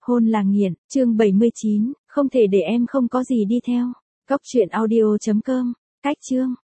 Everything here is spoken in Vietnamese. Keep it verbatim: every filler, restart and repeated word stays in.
Hôn là nghiện, chương bảy mươi chín, không thể để em không có gì đi theo. Cóc truyện audio chấm com, cách chương.